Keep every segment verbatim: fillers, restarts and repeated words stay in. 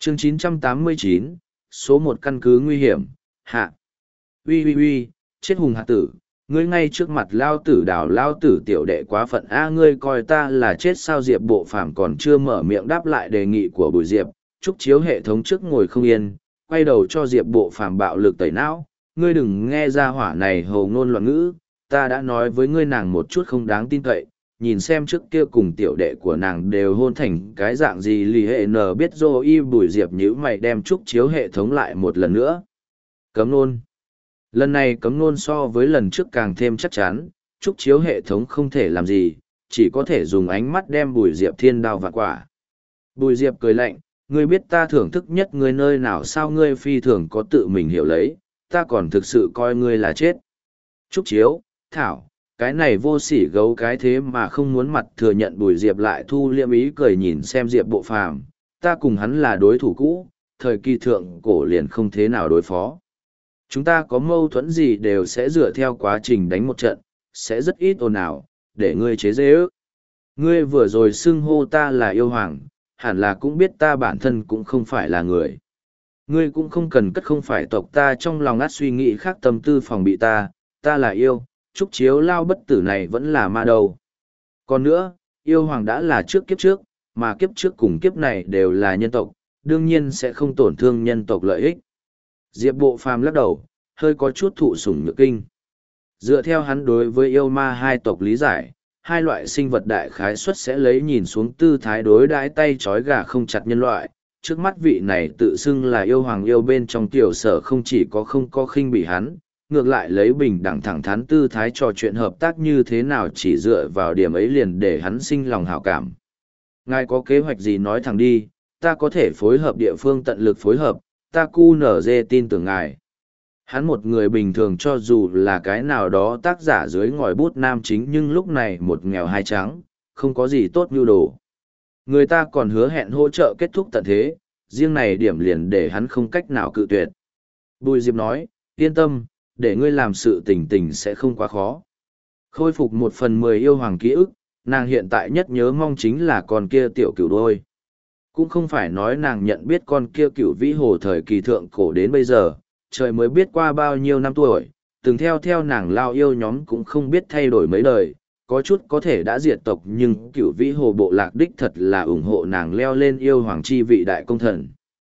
chương chín trăm tám mươi chín, số một căn cứ nguy hiểm, hạ. Ui ui ui, chết hùng hạ tử, ngươi ngay trước mặt lao tử đảo lao tử tiểu đệ quá phận a ngươi coi ta là chết sao Diệp Bộ Phàm còn chưa mở miệng đáp lại đề nghị của Bùi Diệp, Trúc Chiếu hệ thống trước ngồi không yên, quay đầu cho Diệp Bộ Phàm bạo lực tẩy não, ngươi đừng nghe ra hỏa này hầu ngôn loạn ngữ, ta đã nói với ngươi nàng một chút không đáng tin cậy, nhìn xem trước kia cùng tiểu đệ của nàng đều hôn thành cái dạng gì lì hệ nờ biết dô y Bùi Diệp nhữ mày đem Trúc Chiếu hệ thống lại một lần nữa. Cấm nôn. Lần này cấm nôn so với lần trước càng thêm chắc chắn, Trúc Chiếu hệ thống không thể làm gì, chỉ có thể dùng ánh mắt đem Bùi Diệp thiên đao vạn quả. Bùi Diệp cười lạnh, ngươi biết ta thưởng thức nhất ngươi nơi nào sao ngươi phi thường có tự mình hiểu lấy, ta còn thực sự coi ngươi là chết. Trúc Chiếu, Thảo, cái này vô sỉ gấu cái thế mà không muốn mặt thừa nhận Bùi Diệp lại thu liêm ý cười nhìn xem Diệp Bộ Phàm, ta cùng hắn là đối thủ cũ, thời kỳ thượng cổ liền không thế nào đối phó. Chúng ta có mâu thuẫn gì đều sẽ dựa theo quá trình đánh một trận, sẽ rất ít ồn ào, để ngươi chế dễ ước. Ngươi vừa rồi xưng hô ta là yêu hoàng, hẳn là cũng biết ta bản thân cũng không phải là người. Ngươi cũng không cần cất không phải tộc ta trong lòng át suy nghĩ khác tâm tư phòng bị ta, ta là yêu, Trúc Chiếu lao bất tử này vẫn là ma đầu. Còn nữa, yêu hoàng đã là trước kiếp trước, mà kiếp trước cùng kiếp này đều là nhân tộc, đương nhiên sẽ không tổn thương nhân tộc lợi ích. Diệp Bộ Phàm lắc đầu, hơi có chút thụ sủng nhược kinh. Dựa theo hắn đối với yêu ma hai tộc lý giải, hai loại sinh vật đại khái suất sẽ lấy nhìn xuống tư thái đối đãi tay trói gà không chặt nhân loại. Trước mắt vị này tự xưng là yêu hoàng yêu bên trong tiểu sở không chỉ có không có khinh bị hắn, ngược lại lấy bình đẳng thẳng thắn tư thái trò chuyện hợp tác như thế nào chỉ dựa vào điểm ấy liền để hắn sinh lòng hảo cảm. Ngài có kế hoạch gì nói thẳng đi, ta có thể phối hợp địa phương tận lực phối hợp, ta cu nở dê tin tưởng ngài. Hắn một người bình thường cho dù là cái nào đó tác giả dưới ngòi bút nam chính nhưng lúc này một nghèo hai trắng, không có gì tốt nhu đồ. Người ta còn hứa hẹn hỗ trợ kết thúc tận thế, riêng này điểm liền để hắn không cách nào cự tuyệt. Bùi Diệp nói, yên tâm, để ngươi làm sự tình tình sẽ không quá khó. Khôi phục một phần mười yêu hoàng ký ức, nàng hiện tại nhất nhớ mong chính là con kia tiểu cửu đôi. Cũng không phải nói nàng nhận biết con kia cửu vĩ hồ thời kỳ thượng cổ đến bây giờ, trời mới biết qua bao nhiêu năm tuổi, từng theo theo nàng lao yêu nhóm cũng không biết thay đổi mấy đời, có chút có thể đã diệt tộc nhưng cửu vĩ hồ bộ lạc đích thật là ủng hộ nàng leo lên yêu hoàng chi vị đại công thần.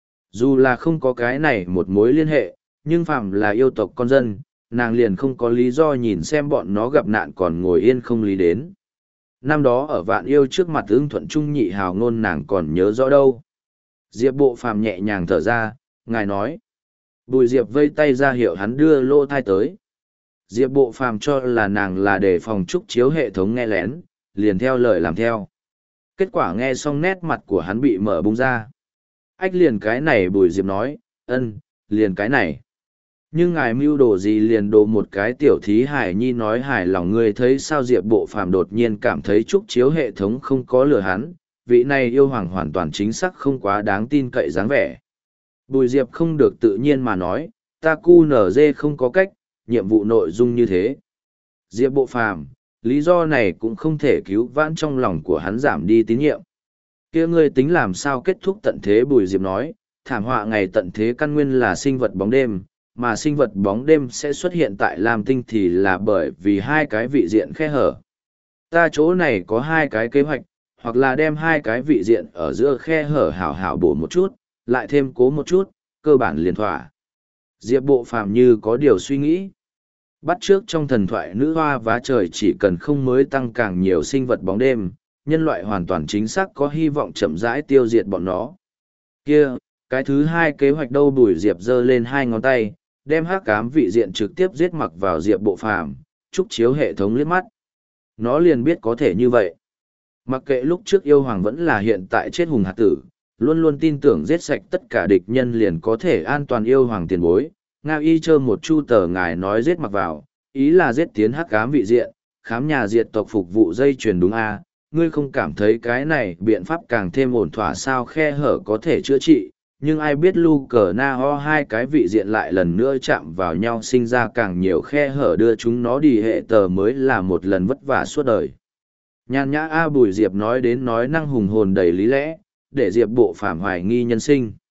Dù là không có cái này một mối liên hệ, nhưng phàm là yêu tộc con dân, nàng liền không có lý do nhìn xem bọn nó gặp nạn còn ngồi yên không lý đến. Năm đó ở vạn yêu trước mặt ưng thuận trung nhị hào ngôn nàng còn nhớ rõ đâu. Diệp Bộ Phàm nhẹ nhàng thở ra, ngài nói. Bùi Diệp vây tay ra hiệu hắn đưa lô thai tới. Diệp Bộ Phàm cho là nàng là để phòng Trúc Chiếu hệ thống nghe lén, liền theo lời làm theo. Kết quả nghe xong nét mặt của hắn bị mở bung ra. Ách liền cái này Bùi Diệp nói, ân, liền cái này. Nhưng ngài mưu đồ gì liền đồ một cái tiểu thí hải nhi nói hài lòng ngươi thấy sao Diệp Bộ Phàm đột nhiên cảm thấy Trúc Chiếu hệ thống không có lừa hắn, vị này yêu hoàng hoàn toàn chính xác không quá đáng tin cậy dáng vẻ. Bùi Diệp không được tự nhiên mà nói, ta cu nở dê không có cách, nhiệm vụ nội dung như thế. Diệp Bộ Phàm, lý do này cũng không thể cứu vãn trong lòng của hắn giảm đi tín nhiệm. Kia ngươi tính làm sao kết thúc tận thế Bùi Diệp nói, thảm họa ngày tận thế căn nguyên là sinh vật bóng đêm, mà sinh vật bóng đêm sẽ xuất hiện tại Lam Tinh thì là bởi vì hai cái vị diện khe hở. Ta chỗ này có hai cái kế hoạch, hoặc là đem hai cái vị diện ở giữa khe hở hảo hảo bổ một chút, lại thêm cố một chút, cơ bản liền thỏa. Diệp Bộ Phàm như có điều suy nghĩ. Bắt trước trong thần thoại nữ hoa vá trời chỉ cần không mới tăng càng nhiều sinh vật bóng đêm, nhân loại hoàn toàn chính xác có hy vọng chậm rãi tiêu diệt bọn nó. Kia, cái thứ hai kế hoạch đâu Bùi Diệp giơ lên hai ngón tay, đem hắc ám vị diện trực tiếp giết mặc vào Diệp Bộ Phàm, Trúc Chiếu hệ thống liếc mắt. Nó liền biết có thể như vậy. Mặc kệ lúc trước yêu hoàng vẫn là hiện tại chết hùng hạt tử, luôn luôn tin tưởng giết sạch tất cả địch nhân liền có thể an toàn yêu hoàng tiền bối. Ngao y chơ một chu tờ ngài nói giết mặc vào, ý là giết tiến hắc ám vị diện, khám nhà diệt tộc phục vụ dây chuyền đúng a à? Ngươi không cảm thấy cái này biện pháp càng thêm ổn thỏa sao khe hở có thể chữa trị, nhưng ai biết lu cờ na ho hai cái vị diện lại lần nữa chạm vào nhau sinh ra càng nhiều khe hở đưa chúng nó đi hệ tờ mới là một lần vất vả suốt đời. Nhàn nhã A Bùi Diệp nói đến nói năng hùng hồn đầy lý lẽ, để Diệp Bộ Phàm hoài nghi nhân sinh.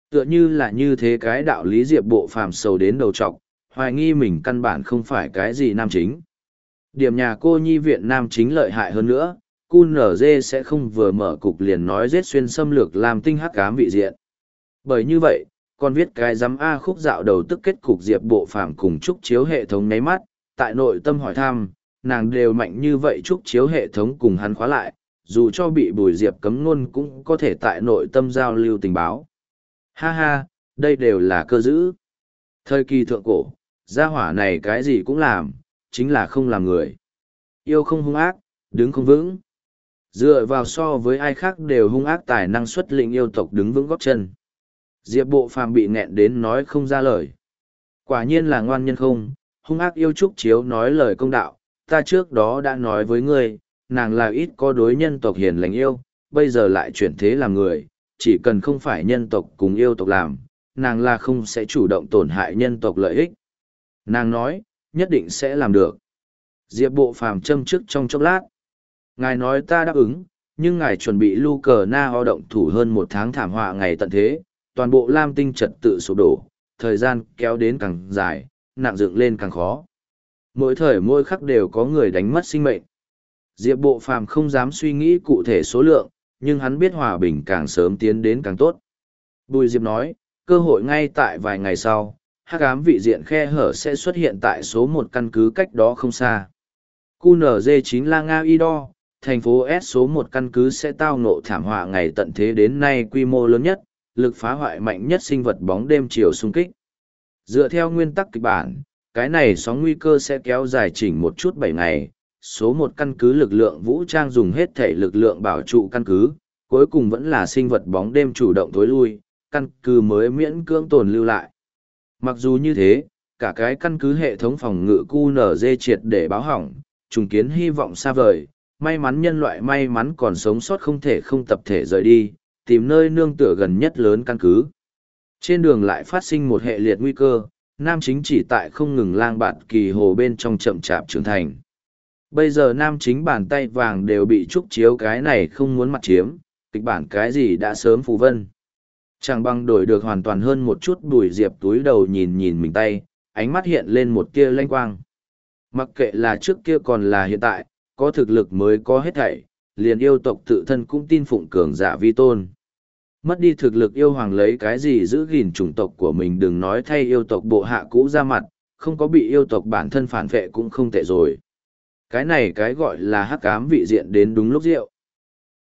Tựa như là như thế cái đạo lý Diệp Bộ Phàm sầu đến đầu trọc, hoài nghi mình căn bản không phải cái gì nam chính. Điểm nhà cô nhi viện nam chính lợi hại hơn nữa, cu nở dê sẽ không vừa mở cục liền nói giết xuyên xâm lược làm tinh hắc ám vị diện. Bởi như vậy, còn viết cái giám A khúc dạo đầu tức kết cục Diệp Bộ Phàm cùng Trúc Chiếu hệ thống nháy mắt, tại nội tâm hỏi thăm, nàng đều mạnh như vậy Trúc Chiếu hệ thống cùng hắn khóa lại, dù cho bị Bùi Diệp cấm ngôn cũng có thể tại nội tâm giao lưu tình báo. Ha ha, đây đều là cơ dữ. Thời kỳ thượng cổ, gia hỏa này cái gì cũng làm, chính là không làm người. Yêu không hung ác, đứng không vững. Dựa vào so với ai khác đều hung ác tài năng xuất lĩnh yêu tộc đứng vững góp chân. Diệp Bộ Phàm bị nghẹn đến nói không ra lời. Quả nhiên là ngoan nhân không, hung ác yêu Trúc Chiếu nói lời công đạo, ta trước đó đã nói với ngươi, nàng là ít có đối nhân tộc hiền lành yêu, bây giờ lại chuyển thế làm người, chỉ cần không phải nhân tộc cùng yêu tộc làm, nàng là không sẽ chủ động tổn hại nhân tộc lợi ích. Nàng nói, nhất định sẽ làm được. Diệp Bộ Phàm châm trước trong chốc lát. Ngài nói ta đáp ứng, nhưng ngài chuẩn bị lưu cờ na ho động thủ hơn một tháng thảm họa ngày tận thế, toàn bộ Lam Tinh trật tự sụp đổ, thời gian kéo đến càng dài, nặng dựng lên càng khó. Mỗi thời mỗi khắc đều có người đánh mất sinh mệnh. Diệp Bộ Phàm không dám suy nghĩ cụ thể số lượng, nhưng hắn biết hòa bình càng sớm tiến đến càng tốt. Bùi Diệp nói, cơ hội ngay tại vài ngày sau, hắc ám vị diện khe hở sẽ xuất hiện tại số một căn cứ cách đó không xa. cu en giê chín La Nga Y Đo, thành phố S số một căn cứ sẽ tao ngộ thảm họa ngày tận thế đến nay quy mô lớn nhất, lực phá hoại mạnh nhất sinh vật bóng đêm chiều xung kích. Dựa theo nguyên tắc kịch bản, cái này sóng nguy cơ sẽ kéo dài chỉnh một chút bảy ngày, số một căn cứ lực lượng vũ trang dùng hết thể lực lượng bảo trụ căn cứ, cuối cùng vẫn là sinh vật bóng đêm chủ động tối lui, căn cứ mới miễn cưỡng tồn lưu lại. Mặc dù như thế, cả cái căn cứ hệ thống phòng ngự cu en giê triệt để báo hỏng, trùng kiến hy vọng xa vời, may mắn nhân loại may mắn còn sống sót không thể không tập thể rời đi, tìm nơi nương tựa gần nhất lớn căn cứ. Trên đường lại phát sinh một hệ liệt nguy cơ, nam chính chỉ tại không ngừng lang bạt kỳ hồ bên trong chậm chạp trưởng thành. Bây giờ nam chính bàn tay vàng đều bị Trúc Chiếu cái này không muốn mặt chiếm, kịch bản cái gì đã sớm phù vân. Chẳng bằng đổi được hoàn toàn hơn một chút. Bùi Diệp túi đầu nhìn nhìn mình tay, ánh mắt hiện lên một tia lanh quang. Mặc kệ là trước kia còn là hiện tại, có thực lực mới có hết thảy, liền yêu tộc tự thân cũng tin phụng cường giả vi tôn. Mất đi thực lực yêu hoàng lấy cái gì giữ gìn chủng tộc của mình, đừng nói thay yêu tộc bộ hạ cũ ra mặt, không có bị yêu tộc bản thân phản vệ cũng không tệ rồi. Cái này cái gọi là hắc ám vị diện đến đúng lúc rượu.